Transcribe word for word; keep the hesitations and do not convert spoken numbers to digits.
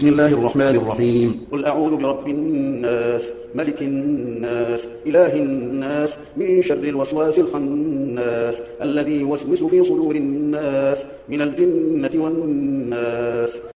بسم الله الرحمن الرحيم. قل أعوذ برب الناس ملك الناس إله الناس من شر الوسواس الخناس الذي يوسوس في صدور الناس من الجنة والناس.